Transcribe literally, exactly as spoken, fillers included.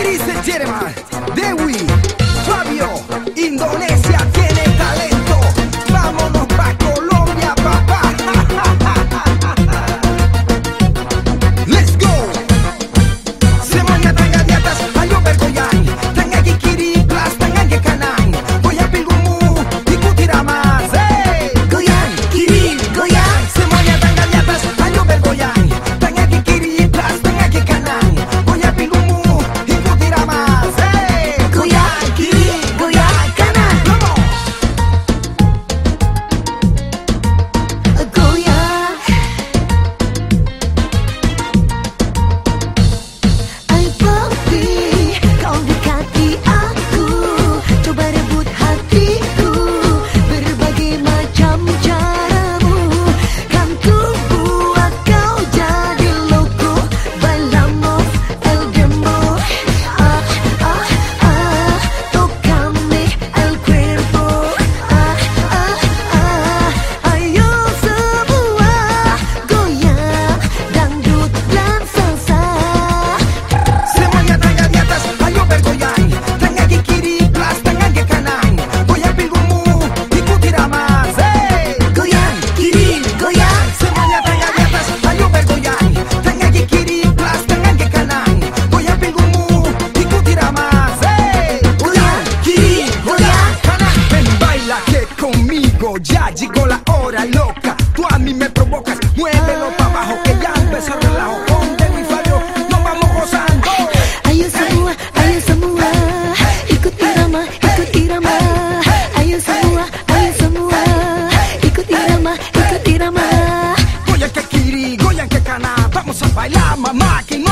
Ladies and gentlemen, Dewi, Fabio, Indonesia tiene talento. Vámonos pa' Colombia, papá. Let's go. Semuanya tangga di atas, ayo bergoyang. Tangga di kiri, plus tangan ke kanan. Goyang pinggungmu, ikuti irama. Hey, goyang, kiri, goyang. Semuanya tangga di atas, ayo bergoyang. Tangga di kiri, plus tangan ke kanan. Goyang pinggungmu, ikuti irama. Hey, goyang, kiri, goyang, kanan. Come on. Goyang, ay papi, kau dekati aku, coba rebut hatiku, berbagai macam caramu, kan ku buat kau jadi loco, bailamos el dembow, ah ah ah, tócame el cuerpo, ah ah ah, ayo semua goyang, dangdut dan salsa. Semuanya tangga di atas, ayo bergoyang. Tangga di kiri, plus tangan ke kanan. Goyang pinggungmu, ikuti irama. Hey, goyang, kiri, goyang. Semuanya tangga di atas, ayo bergoyang. Tangga di kiri, plus tangan ke kanan. Goyang pinggungmu, ikuti irama. Hey, goyang, kiri, goyang, kanan. Ven, baila que conmigo ya llegó la hora loca. Tú a mí me provocas, muévelo pa' abajo que ya empezó el relajo. Ponte mi Fabio, nos vamos gozando. Ayo semua, ayo semua, ikut irama, ikut irama. Ayo semua, ayo semua, ikut irama, ikut irama. Goyang que kiri, goyang que kanan. Vamos a bailar, mamá, que no